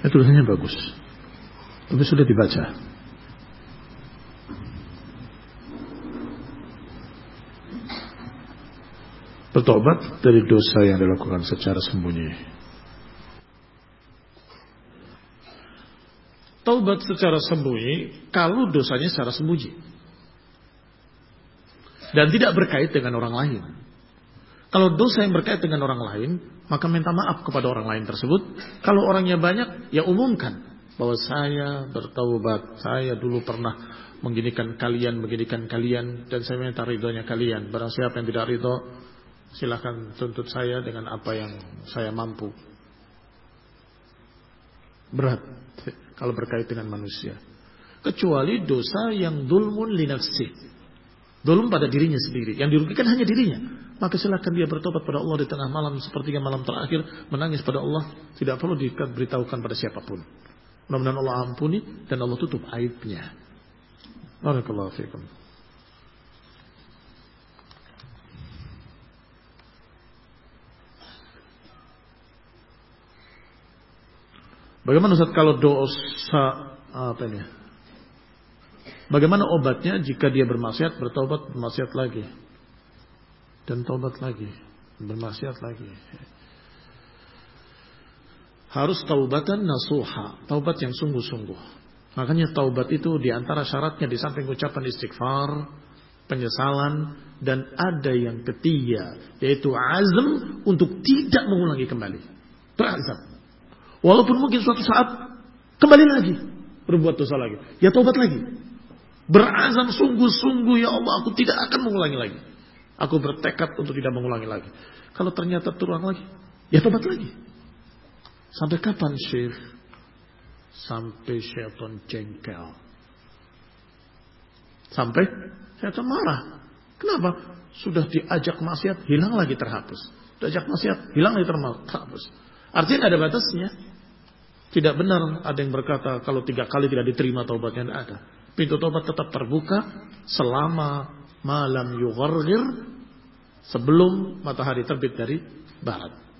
tulisannya bagus, tapi sudah dibaca. Bertobat dari dosa yang dilakukan secara sembunyi. Taubat secara sembunyi kalau dosanya secara sembunyi dan tidak berkait dengan orang lain. Kalau dosa yang berkait dengan orang lain, maka minta maaf kepada orang lain tersebut. Kalau orangnya banyak, ya umumkan bahwa saya bertaubat, saya dulu pernah beginikan kalian, dan saya minta ridhonya kalian. Barang siapa yang tidak ridho, silakan tuntut saya dengan apa yang saya mampu. Berat kalau berkait dengan manusia. Kecuali dosa yang dzulmun li nafsi. Dzulm pada dirinya sendiri. Yang dirugikan hanya dirinya. Maka silakan dia bertobat pada Allah di tengah malam, sepertiga malam terakhir, menangis pada Allah. Tidak perlu diberitahukan pada siapapun. Mudah-mudahan Allah ampuni dan Allah tutup aibnya. Barakallahu fiikum. Bagaimana Ustaz kalau dosa apa ini? Bagaimana obatnya jika dia bermaksiat, bertaubat, bermaksiat lagi, dan taubat lagi, bermaksiat lagi? Harus taubatan nasuha, taubat yang sungguh-sungguh. Makanya taubat itu diantara syaratnya di samping ucapan istighfar, penyesalan, dan ada yang ketiga, yaitu azam untuk tidak mengulangi kembali. Berazam. Walaupun mungkin suatu saat kembali lagi berbuat dosa lagi, ya taubat lagi. Berazam sungguh-sungguh, ya Allah, aku tidak akan mengulangi lagi. Aku bertekad untuk tidak mengulangi lagi. Kalau ternyata terulang lagi, ya tobat lagi. Sampai kapan, Syekh? Sampai syaitan jengkel. Sampai syaitan marah. Kenapa? Sudah diajak maksiat, hilang lagi terhapus. Diajak maksiat, hilang lagi terhapus. Artinya ada batasnya. Tidak benar ada yang berkata kalau 3 kali tidak diterima taubatnya, tidak ada. Pintu taubat tetap terbuka selama malam yugharghir, sebelum matahari terbit dari barat.